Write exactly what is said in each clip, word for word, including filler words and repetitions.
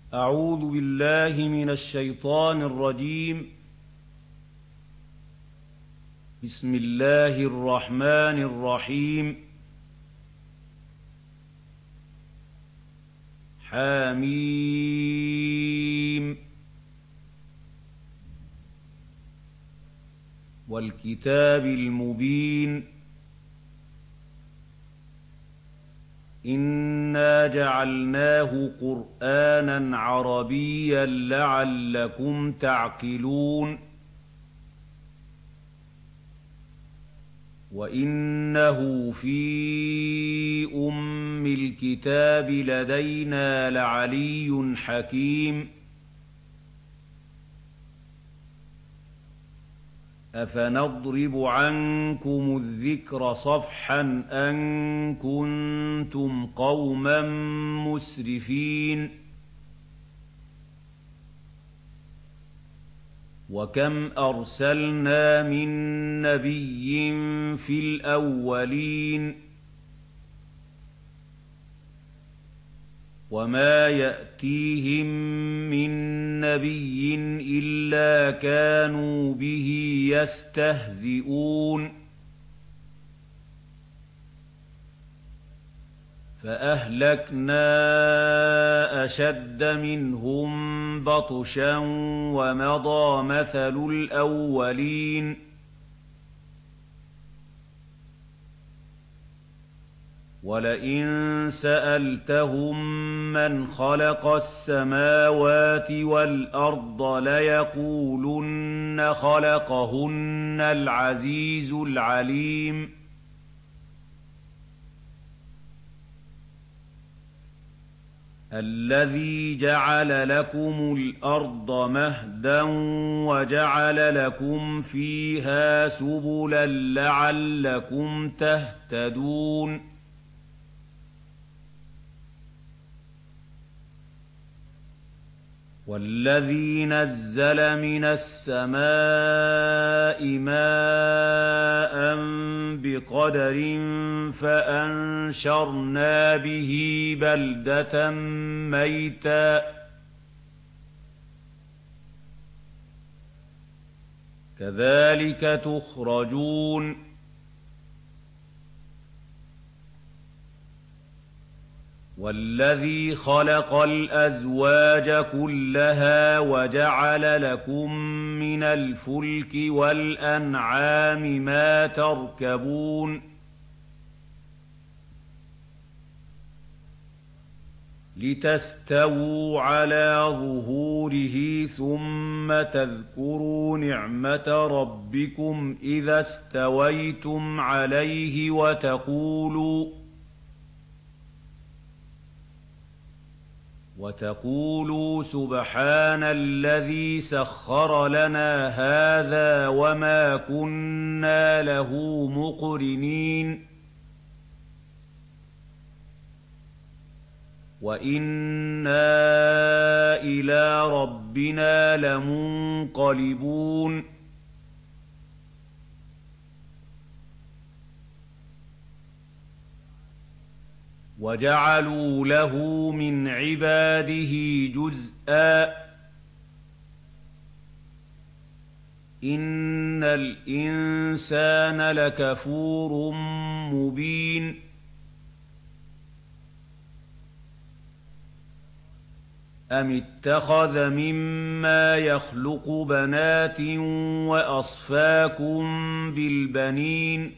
أعوذ بالله من الشيطان الرجيم. بسم الله الرحمن الرحيم. حميم. والكتاب المبين. إنا جعلناه قرآنا عربيا لعلكم تعقلون. وإنه في أم الكتاب لدينا لعلي حكيم. أفنضرب عنكم الذكر صفحا أن كنتم قوما مسرفين. وكم أرسلنا من نبي في الأولين وما يأتيهم من نبي إلا كانوا به يستهزئون. فأهلكنا أشد منهم بطشا ومضى مثل الأولين. ولئن سألتهم من خلق السماوات والأرض ليقولن خلقهن العزيز العليم. الذي جعل لكم الأرض مهدا وجعل لكم فيها سبلا لعلكم تهتدون. والذي نزل من السماء ماء بقدر فأنشرنا به بلدة ميتا كذلك تخرجون. والذي خلق الأزواج كلها وجعل لكم من الفلك والأنعام ما تركبون. لتستووا على ظهوره ثم تذكروا نعمة ربكم إذا استويتم عليه وتقولوا وتقولوا سبحان الذي سخر لنا هذا وما كنا له مقرنين وإنا إلى ربنا لمنقلبون. وجعلوا له من عباده جزءا إن الإنسان لكفور مبين. أم اتخذ مما يخلق بنات وأصفاكم بالبنين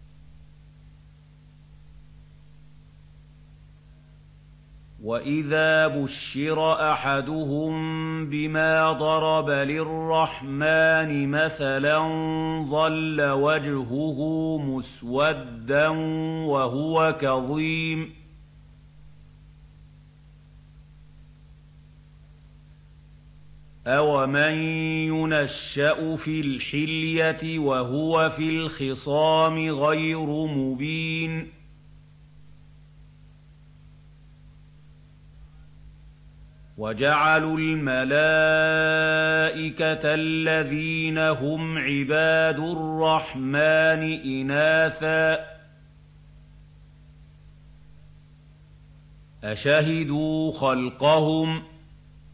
وإذا بشر أحدهم بما ضرب للرحمن مثلا ظل وجهه مسودا وهو كظيم. أومن ينشأ في الحلية وهو في الخصام غير مبين. وجعلوا الملائكة الذين هم عباد الرحمن إناثا أشهدوا خلقهم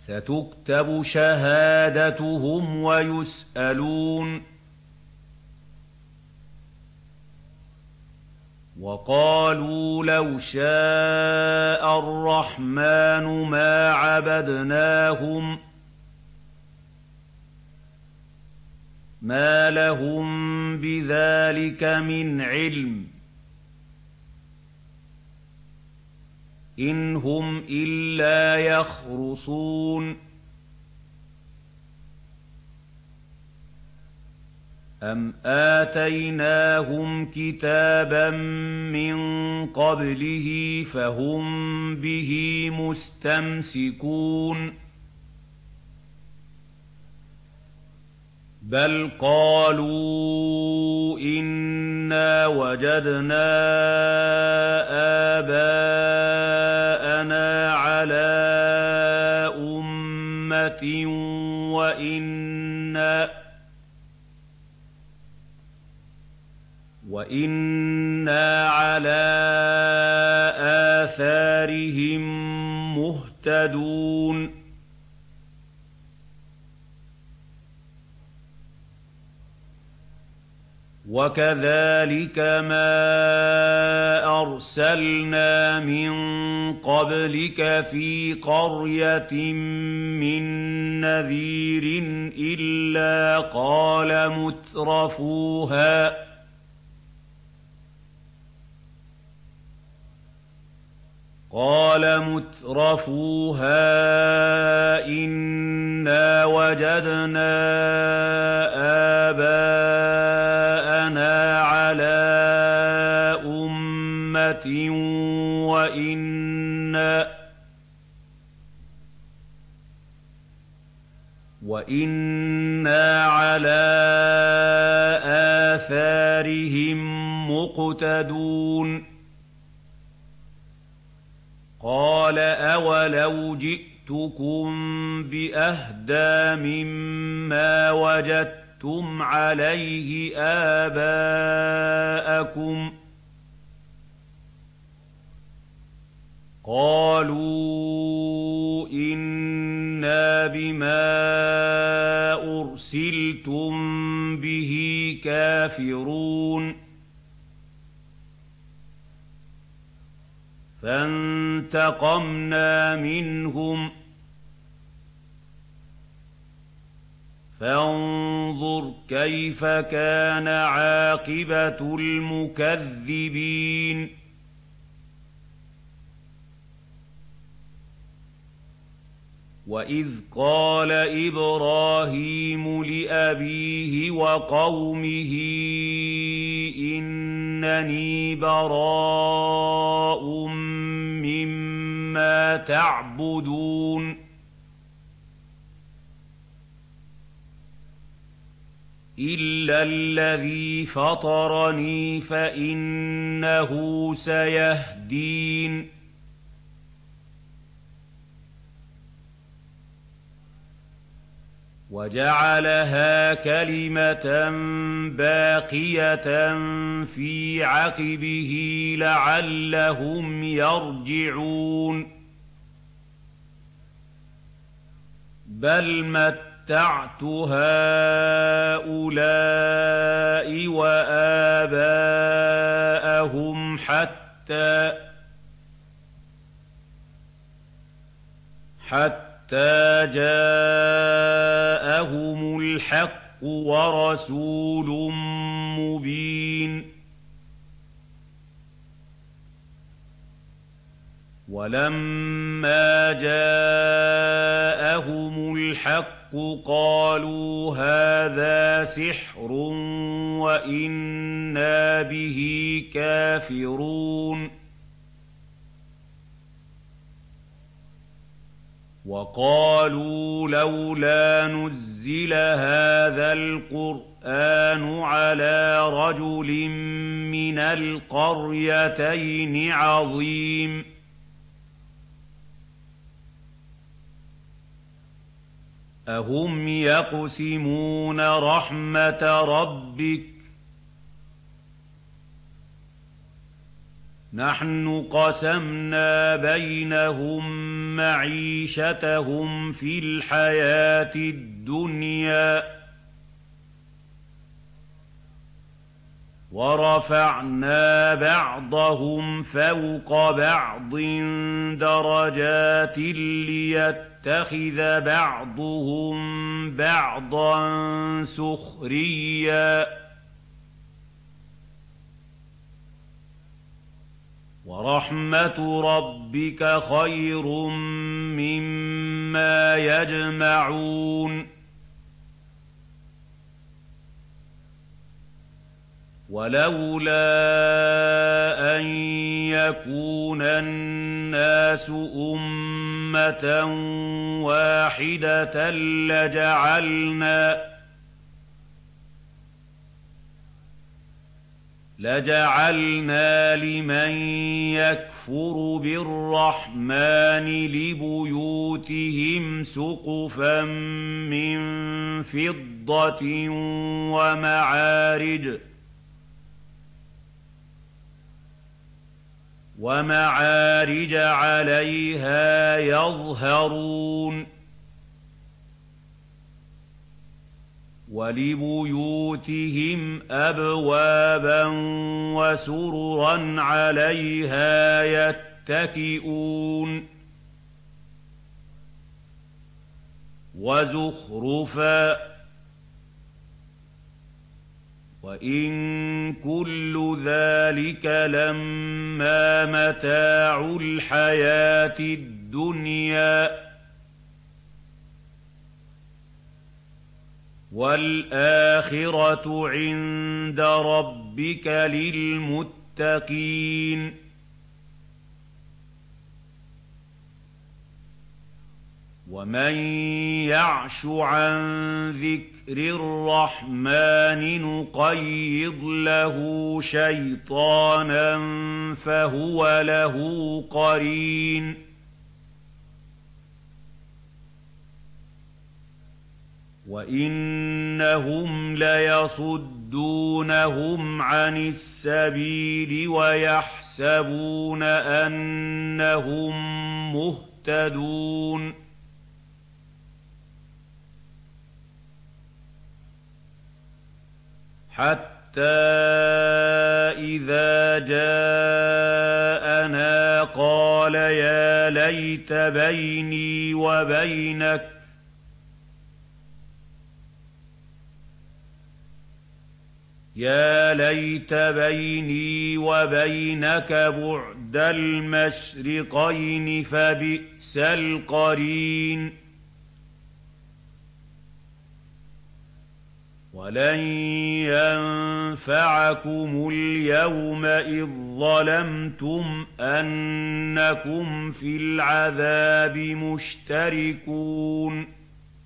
سَتُكْتَبُ شَهَادَتُهُمْ وَيُسْأَلُونَ وَقَالُوا لَوْ شَاءَ الرَّحْمَٰنُ مَا عَبَدْنَاهُم مَّا لَهُم بِذَٰلِكَ مِنْ عِلْمٍ إِنْ هُمْ إِلَّا يَخْرُصُونَ أَمْ آتَيْنَاهُمْ كِتَابًا مِّن قَبْلِهِ فَهُم بِهِ مُسْتَمْسِكُونَ بَلْ قَالُوا إِنَّا وَجَدْنَا آبَاءَنَا عَلَىٰ أُمَّةٍ وَإِنَّا وَإِنَّا عَلَىٰ آثَارِهِم مُّهْتَدُونَ وَكَذَٰلِكَ مَا أَرْسَلْنَا مِن قَبْلِكَ فِي قَرْيَةٍ مِّن نَّذِيرٍ إِلَّا قَالَ مُتْرَفُوهَا قال مترفوها إنا وجدنا آباءنا على أمة وإنا وإنا على آثارهم مقتدون قال أولو جئتكم بأهدى مما وجدتم عليه آباءكم قالوا إنا بما أرسلتم به كافرون فانتقمنا منهم فانظر كيف كان عاقبة المكذبين وإذ قال إبراهيم لأبيه وقومه إنني براء مما تعبدون إلا الذي فطرني فإنه سيهدين وجعلها كلمة باقية في عقبه لعلهم يرجعون بل متعت هؤلاء وآباءهم حتى حتى حتى جاءهم الحق ورسول مبين ولما جاءهم الحق قالوا هذا سحر وإنا به كافرون وقالوا لولا نزل هذا القرآن على رجل من القريتين عظيم أهم يقسمون رحمة ربك نحن قسمنا بينهم معيشتهم في الحياة الدنيا ورفعنا بعضهم فوق بعض درجات ليتخذ بعضهم بعضا سخريا ورحمة ربك خير مما يجمعون ولولا أن يكون الناس أمة واحدة لجعلنا لجعلنا لمن يكفر بالرحمن لبيوتهم سقفا من فضة ومعارج ومعارج عليها يظهرون ولبيوتهم أبوابا وسررا عليها يتكئون وزخرفا وإن كل ذلك لما متاع الحياة الدنيا والآخرة عند ربك للمتقين ومن يعش عن ذكر الرحمن نقيض له شيطانا فهو له قرين وإنهم ليصدونهم عن السبيل ويحسبون أنهم مهتدون حتى إذا جاءنا قال يا ليت بيني وبينك يا ليت بيني وبينك بعد المشرقين فبئس القرين ولن ينفعكم اليوم إذ ظلمتم أنكم في العذاب مشتركون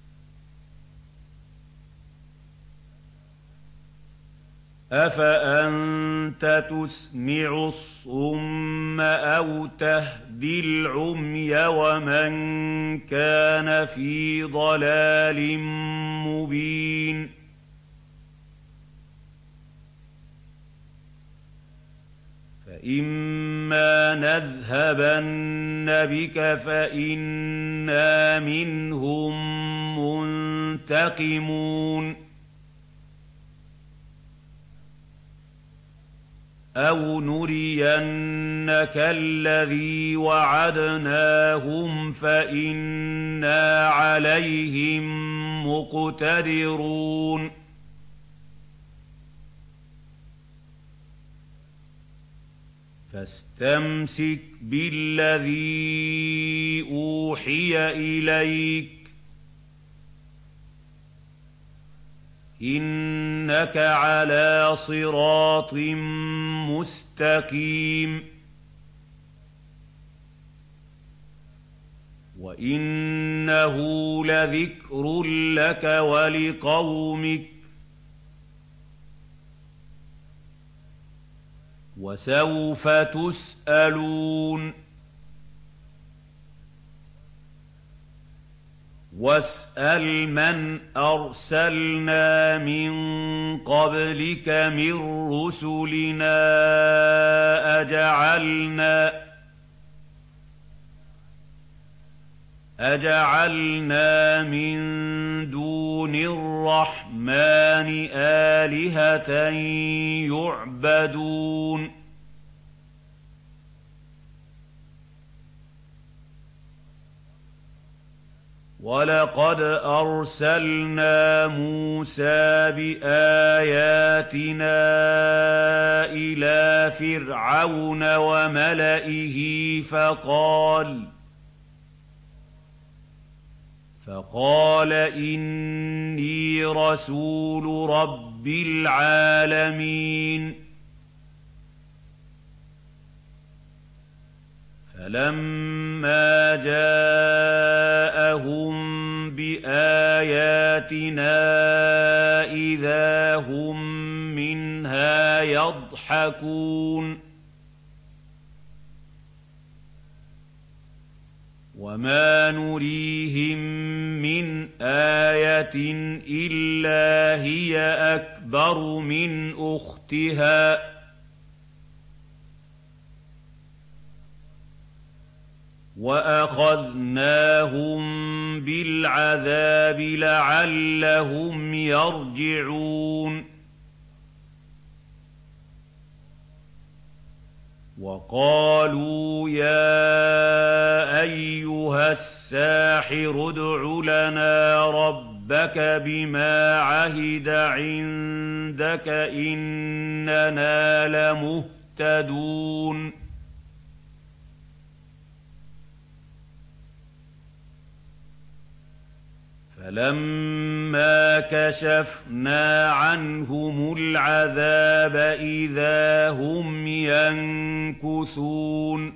أفأنت تسمع الصم أو تهدي العمي ومن كان في ضلال مبين فإما نذهبن بك فإنا منهم منتقمون أو نرينك الذي وعدناهم فإنا عليهم مقتدرون فاستمسك بالذي أوحي إليك إنك على صراط مستقيم وإنه لذكر لك ولقومك وسوف تسألون واسأل من أرسلنا من قبلك من رسلنا أجعلنا أجعلنا من دون الرحمن آلهة يعبدون وَلَقَدْ أَرْسَلْنَا مُوسَىٰ بِآيَاتِنَا إِلَىٰ فِرْعَوْنَ وَمَلَئِهِ فَقَالَ فَقَالَ إِنِّي رَسُولُ رَبِّ الْعَالَمِينَ فَلَمَّا جَاءَهُم بِآيَاتِنَا إِذَا هُم مِّنْهَا يَضْحَكُونَ وَمَا نُرِيهِم مِّنْ آيَةٍ إِلَّا هِيَ أَكْبَرُ مِنْ أُخْتِهَا وَأَخَذْنَاهُم بِالْعَذَابِ لَعَلَّهُمْ يَرْجِعُونَ وَقَالُوا يَا أَيُّهَ السَّاحِرُ ادْعُ لَنَا رَبَّكَ بِمَا عَهِدَ عِندَكَ إِنَّنَا لَمُهْتَدُونَ فَلَمَّا كَشَفْنَا عَنْهُمُ الْعَذَابَ إِذَا هُمْ يَنكُثُونَ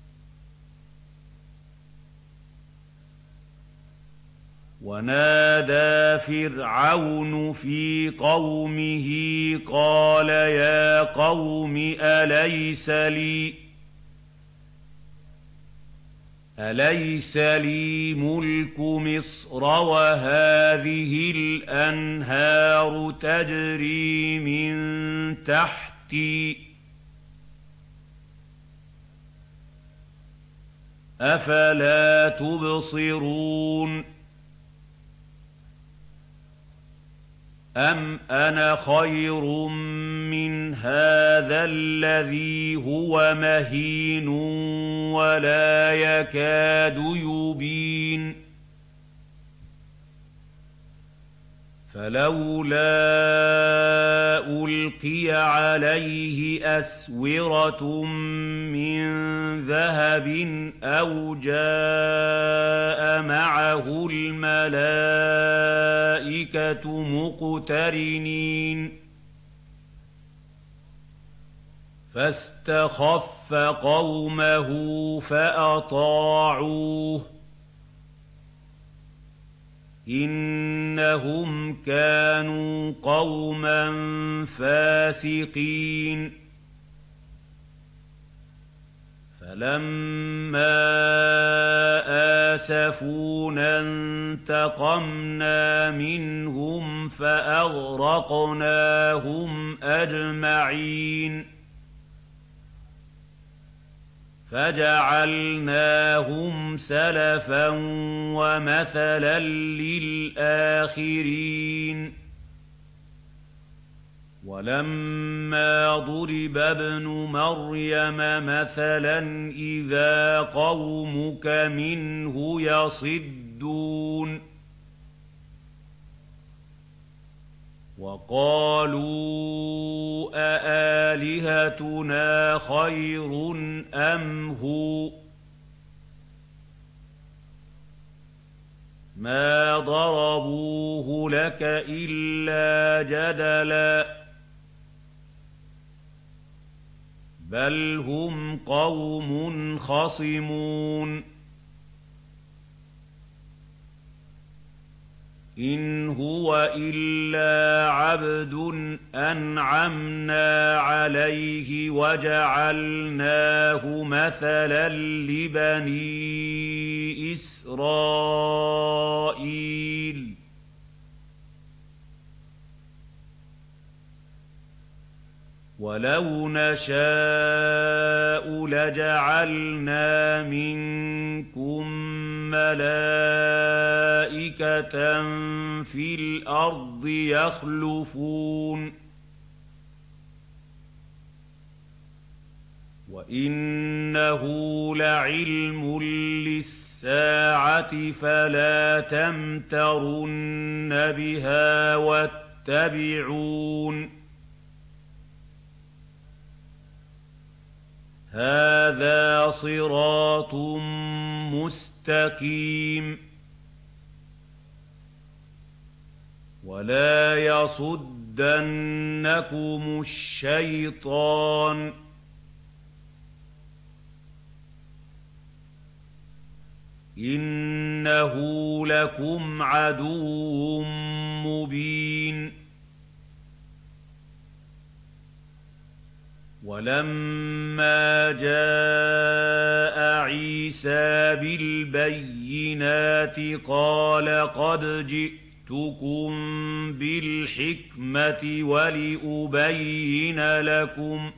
وَنَادَىٰ فِرْعَوْنُ فِي قَوْمِهِ قَالَ يَا قَوْمِ أَلَيْسَ لِي أَلَيْسَ لِي مُلْكُ مِصْرَ وَهَٰذِهِ الْأَنْهَارُ تَجْرِي مِن تَحْتِي ۖ أَفَلَا تُبْصِرُونَ أَمْ أَنَا خَيْرٌ مِّنْ هَٰذَا الَّذِي هُوَ مَهِينٌ وَلَا يَكَادُ يُبِينُ فَلَوْلَا أُلْقِيَ عَلَيْهِ أَسْوِرَةٌ مِّن ذَهَبٍ أَوْ جَاءَ مَعَهُ الْمَلَائِكَةُ مُقْتَرِنِينَ فَاسْتَخَفَّ قَوْمَهُ فَأَطَاعُوهُ إِنَّهُمْ كَانُوا قَوْمًا فَاسِقِينَ فَلَمَّا آسَفُونَا انتَقَمْنَا مِنْهُمْ فَأَغْرَقْنَاهُمْ أَجْمَعِينَ فَجَعَلْنَاهُمْ سَلَفًا وَمَثَلًا لِّلْآخِرِينَ وَلَمَّا ضُرِبَ ابْنُ مَرْيَمَ مَثَلًا إِذَا قَوْمُكَ مِنْهُ يَصِدُّونَ وَقَالُوا أَآلِهَتُنَا خَيْرٌ أَمْ هُوَ مَا ضَرَبُوهُ لَكَ إِلَّا جَدَلًا بَلْ هُمْ قَوْمٌ خَصِمُونَ إِنْ هُوَ إِلَّا عَبْدٌ أَنْعَمْنَا عَلَيْهِ وَجَعَلْنَاهُ مَثَلًا لِّبَنِي إِسْرَائِيلَ وَلَوْ نَشَاءُ لَجَعَلْنَا مِنكُم مَّلَائِكَةً فِي الْأَرْضِ يَخْلُفُونَ وَإِنَّهُ لَعِلْمٌ لِّلسَّاعَةِ فَلَا تَمْتَرُنَّ بِهَا وَاتَّبِعُونِ هَٰذَا صِرَاطٌ مُّسْتَقِيمٌ وَلَا يَصُدَّنَّكُمُ الشَّيْطَانُ إِنَّهُ لَكُمْ عَدُوٌّ مُّبِينٌ وَلَمَّا جَاءَ عِيسَىٰ بِالْبَيِّنَاتِ قَالَ قَدْ جِئْتُكُم بِالْحِكْمَةِ وَلِأُبَيِّنَ لَكُمْ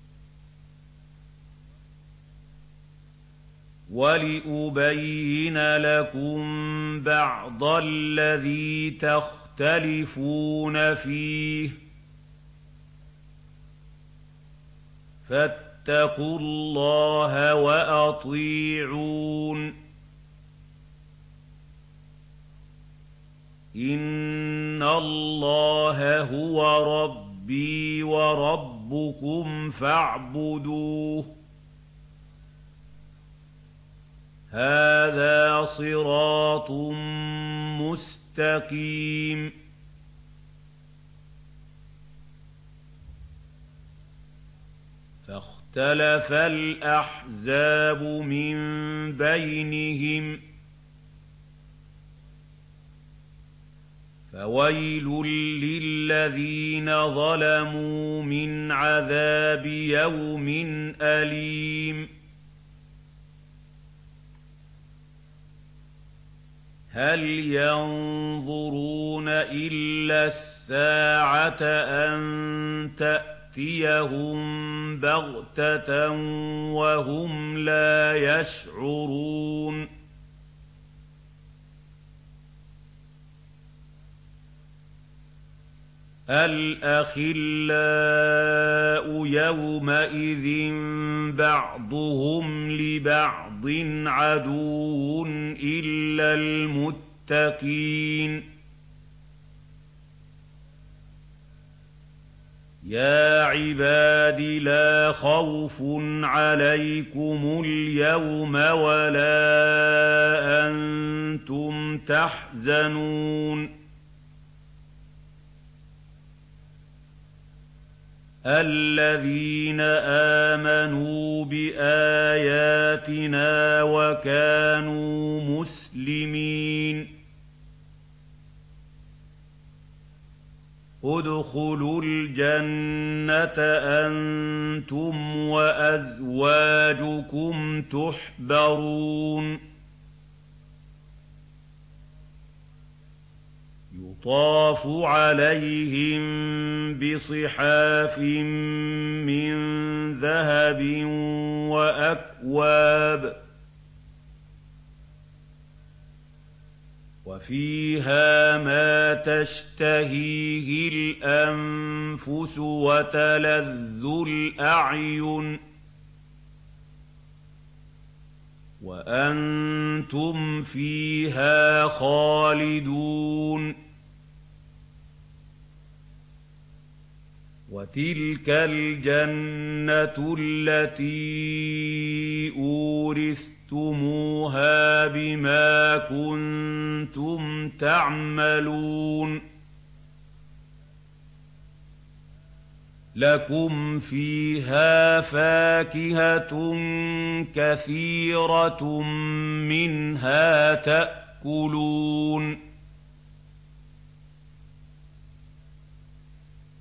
وَلِأُبَيِّنَ لَكُم بَعْضَ الَّذِي تَخْتَلِفُونَ فِيهِ فَاتَّقُوا اللَّهَ وَأَطِيعُونِ إِنَّ اللَّهَ هُوَ رَبِّي وَرَبُّكُمْ فَاعْبُدُوهُ هَٰذَا صِرَاطٌ مُّسْتَقِيمٌ فاختلف الأحزاب من بينهم فويل للذين ظلموا من عذاب يوم أليم هل ينظرون إلا الساعة أن تأتيهم بغتة وهم لا يشعرون الأخلاء يومئذ بعضهم لبعض عدو إلا المتقين يا عباد لا خوف عليكم اليوم ولا أنتم تحزنون الذين آمنوا بآياتنا وكانوا مسلمين ادخلوا الجنة أنتم وأزواجكم تحبرون يطاف عليهم بصحاف من ذهب وأكواب وفيها ما تشتهيه الأنفس وتلذ الأعين وأنتم فيها خالدون وتلك الجنة التي أورثتموها بما كنتم تعملون لكم فيها فاكهة كثيرة منها تأكلون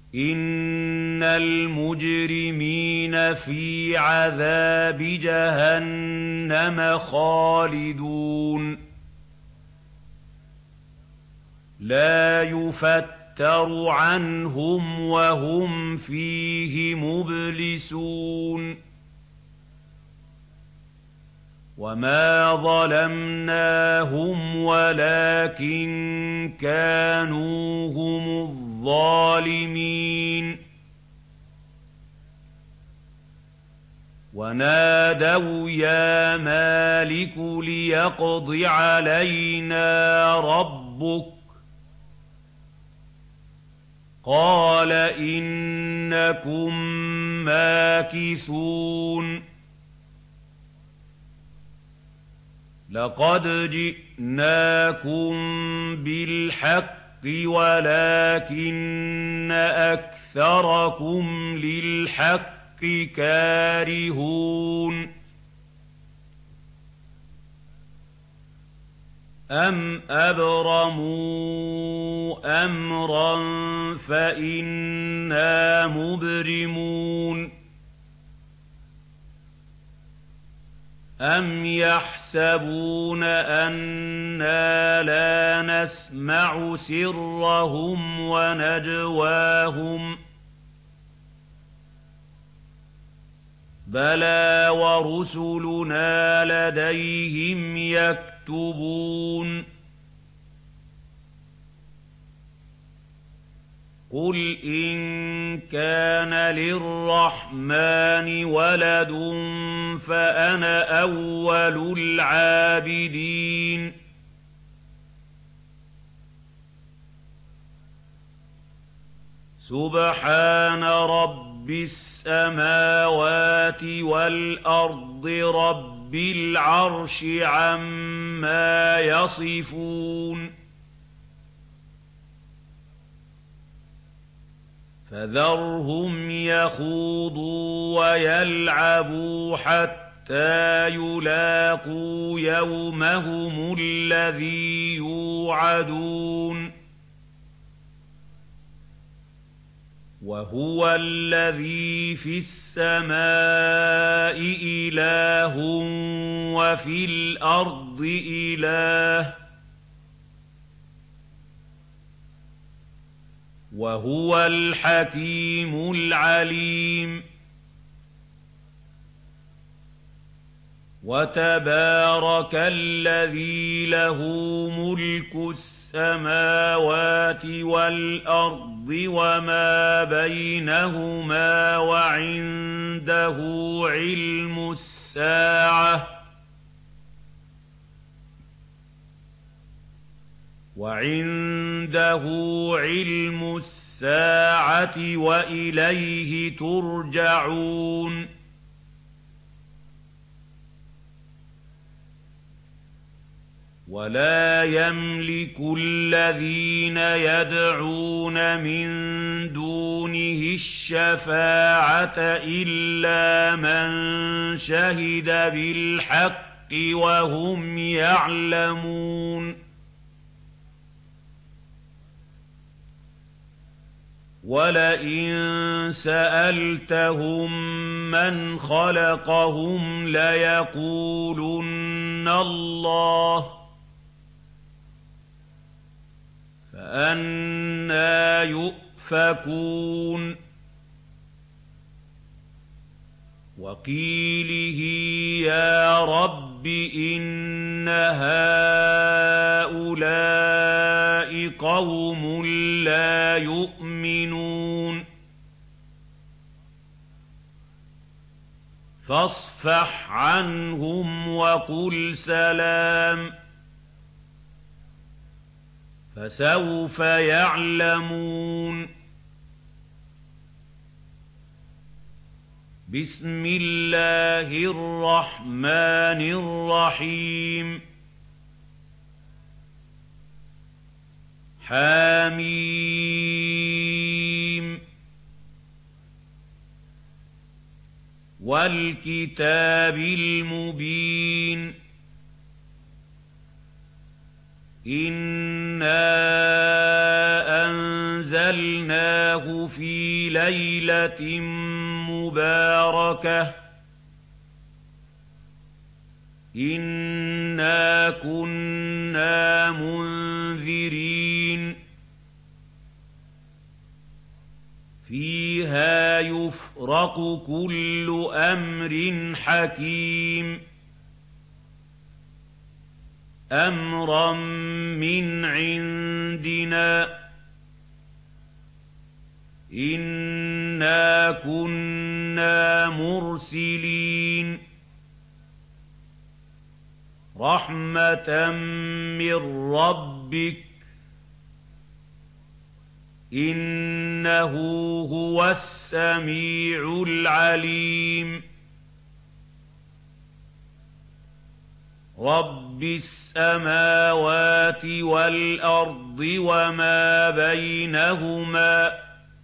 إِنَّ الْمُجْرِمِينَ فِي عَذَابِ جَهَنَّمَ خَالِدُونَ لَا يُفَتَّرُ عَنْهُمْ وَهُمْ فِيهِ مُبْلِسُونَ وَمَا ظَلَمْنَاهُمْ وَلَٰكِن كَانُوا هُمُ الظَّالِمِينَ وَنَادَوْا يَا مَالِكُ لِيَقْضِ عَلَيْنَا رَبُّكَ قَالَ إِنَّكُم مَّاكِثُونَ لَقَدْ جِئْنَاكُم بِالْحَقِّ وَلَٰكِنَّ أَكْثَرَكُمْ لِلْحَقِّ كَارِهُونَ أَمْ أَبْرَمُوا أَمْرًا فَإِنَّا مُبْرِمُونَ أَمْ يَحْسَبُونَ أَنَّا لَا نَسْمَعُ سِرَّهُمْ وَنَجْوَاهُم بَلَىٰ وَرُسُلُنَا لَدَيْهِمْ يَكْتُبُونَ قُلْ إِن كَانَ لِلرَّحْمَٰنِ وَلَدٌ فَأَنَا أَوَّلُ الْعَابِدِينَ سُبْحَانَ رَبِّ السَّمَاوَاتِ وَالْأَرْضِ رَبِّ الْعَرْشِ عَمَّا يَصِفُونَ فَذَرْهُمْ يَخُوضُوا وَيَلْعَبُوا حَتَّىٰ يُلَاقُوا يَوْمَهُمُ الَّذِي يُوعَدُونَ وَهُوَ الَّذِي فِي السَّمَاءِ إِلَٰهٌ وَفِي الْأَرْضِ إِلَٰهٌ وَهُوَ الْحَكِيمُ الْعَلِيمُ وَتَبَارَكَ الَّذِي لَهُ مُلْكُ السَّمَاوَاتِ وَالْأَرْضِ وَمَا بَيْنَهُمَا وَعِندَهُ عِلْمُ السَّاعَةِ وَعِندَهُ عِلْمُ السَّاعَةِ وَإِلَيْهِ تُرْجَعُونَ وَلَا يَمْلِكُ الَّذِينَ يَدْعُونَ مِن دُونِهِ الشَّفَاعَةَ إِلَّا مَن شَهِدَ بِالْحَقِّ وَهُمْ يَعْلَمُونَ وَلَئِن سَأَلْتَهُم مَّنْ خَلَقَهُمْ لَيَقُولُنَّ اللَّهُ فَأَنَّىٰ يُؤْفَكُونَ وَقِيلِهِ يَا رَبِّ إِنَّ هَٰؤُلَاءِ قَوْمٌ لَّا يُؤْمِنُونَ فَاصْفَحْ عَنْهُمْ وَقُلْ سَلَامٌ فَسَوْفَ يَعْلَمُونَ بِسْمِ اللَّهِ الرَّحْمَٰنِ الرَّحِيمِ حم وَالْكِتَابِ الْمُبِينِ إِنَّا أَنزَلْنَاهُ فِي لَيْلَةٍ مُّبَارَكَةٍ إِنَّا كُنَّا مُنذِرِينَ فِيهَا يُفْرَقُ كُلُّ أَمْرٍ حَكِيمٍ أَمْرًا مِّنْ عِندِنَا إِنَّا كُنَّا مُرْسِلِينَ رَحْمَةً مِّن رَّبِّكَ إِنَّهُ هُوَ السَّمِيعُ الْعَلِيمُ رَبِّ السَّمَاوَاتِ وَالْأَرْضِ وَمَا بَيْنَهُمَا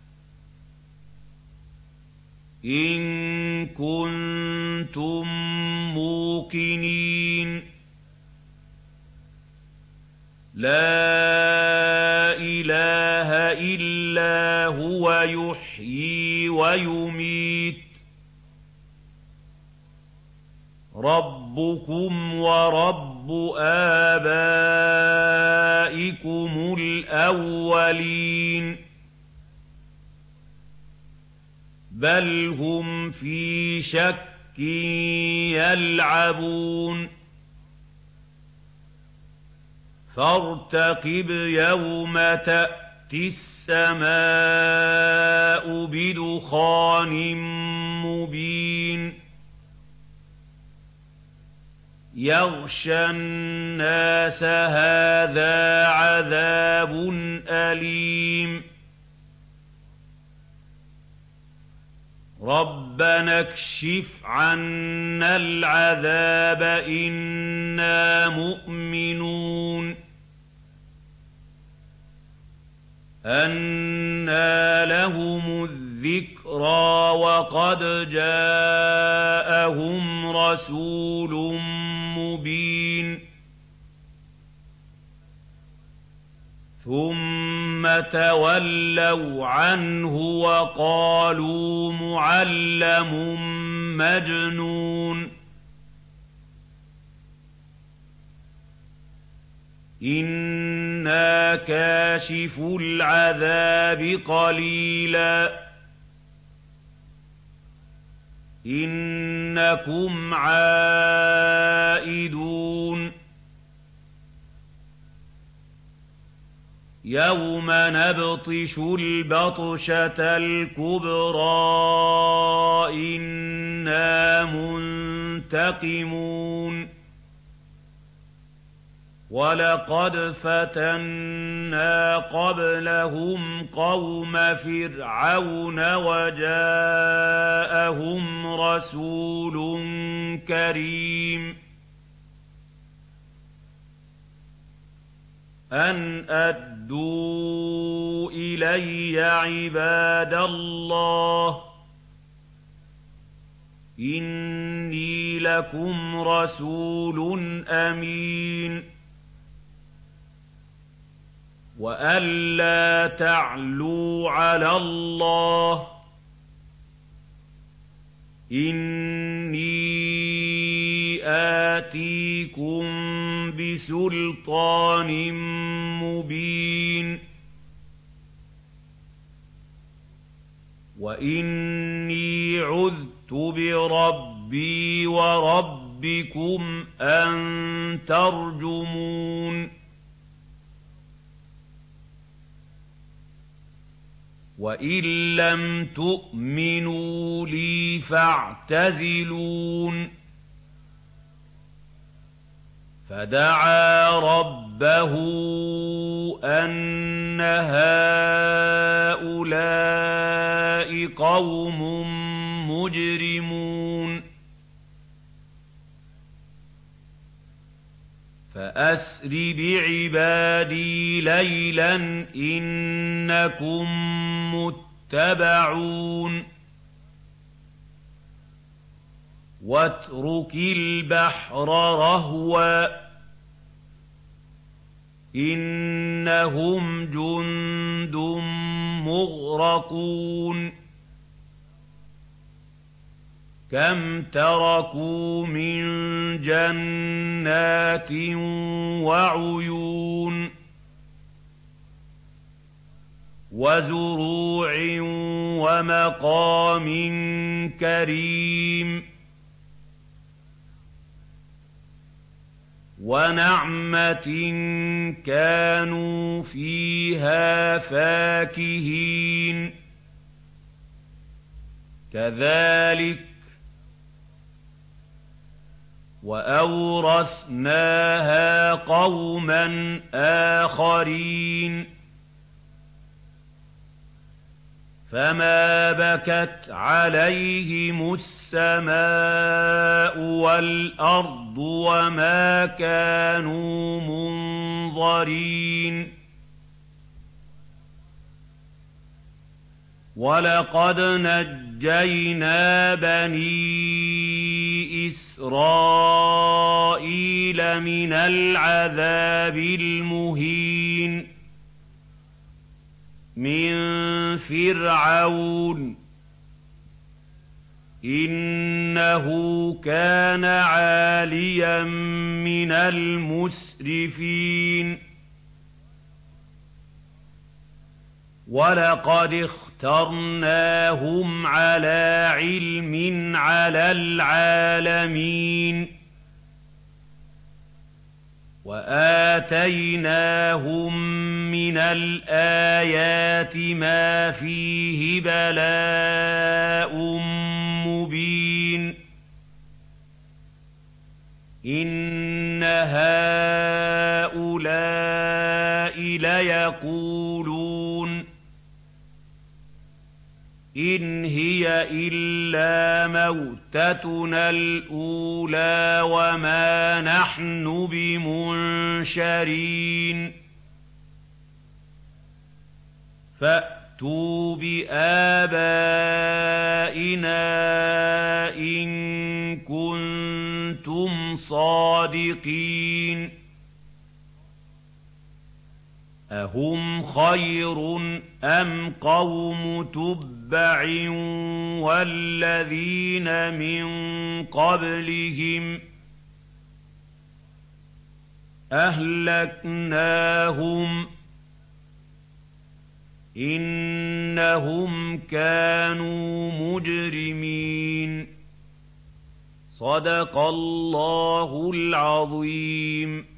إِن كُنتُم مُّوقِنِينَ لَا إِلَٰهَ إِلَّا هُوَ يُحْيِي وَيُمِيتُ رَبُّكُمْ وَرَبُّ آبَائِكُمُ الْأَوَّلِينَ بَلْ هُمْ فِي شَكٍّ يَلْعَبُونَ فَارْتَقِبْ يَوْمَ تَأْتِي السَّمَاءُ بِدُخَانٍ مُّبِينٍ يَغْشَى النَّاسَ هَٰذَا عَذَابٌ أَلِيمٌ رَبَّنَا اكْشِفْ عَنَّا الْعَذَابَ إِنَّا مُؤْمِنُونَ أَنَّىٰ لَهُمُ الذِّكْرَىٰ وَقَدْ جَاءَهُمْ رَسُولٌ مُّبِينٌ ثُمَّ تَوَلَّوْا عَنْهُ وَقَالُوا مُعَلَّمٌ مَّجْنُونٌ إِنَّا كَاشِفُو الْعَذَابِ قَلِيلًا إِنَّكُمْ عَائِدُونَ يَوْمَ نَبْطِشُ الْبَطْشَةَ الْكُبْرَىٰ إِنَّا مُنتَقِمُونَ وَلَقَدْ فَتَنَّا قَبْلَهُمْ قَوْمَ فِرْعَوْنَ وَجَاءَهُمْ رَسُولٌ كَرِيمٌ أَنْ أَدُّوا إِلَيَّ عِبَادَ اللَّهِ إِنِّي لَكُمْ رَسُولٌ أَمِينٌ وَأَن لَّا تَعْلُوا عَلَى اللَّهِ إِنِّي آتِيكُم بِسُلْطَانٍ مُّبِينٍ وَإِنِّي عُذْتُ بِرَبِّي وَرَبِّكُمْ أَن تَرْجُمُونِ وَإِن لَّمْ تُؤْمِنُوا لِي فَاعْتَزِلُونِ فَدَعَا رَبَّهُ أَنَّ هَٰؤُلَاءِ قَوْمٌ مُّجْرِمُونَ فَأَسْرِ بِعِبَادِي لَيْلًا إِنَّكُم مُّتَّبَعُونَ وَاتْرُكِ الْبَحْرَ رَهْوًا إنهم جند مغرقون كم تركوا من جنات وعيون وزروع ومقام كريم ونعمة كانوا فيها فاكهين كذلك وأورثناها قوما آخرين فما بكت عليهم السماء والأرض وما كانوا منظرين ولقد نجينا بني إسرائيل من العذاب المهين من فرعون إنه كان عاليا من المسرفين ولقد اخترناهم على علم على العالمين وآتيناهم من الآيات ما فيه بلاء مبين إن هؤلاء ليقولون إن هي إلا موتتنا الأولى وما نحن بمنشرين فأتوا بآبائنا إن كنتم صادقين أهم خير أم قوم تبع والذين من قبلهم أهلكناهم إنهم كانوا مجرمين صدق الله العظيم.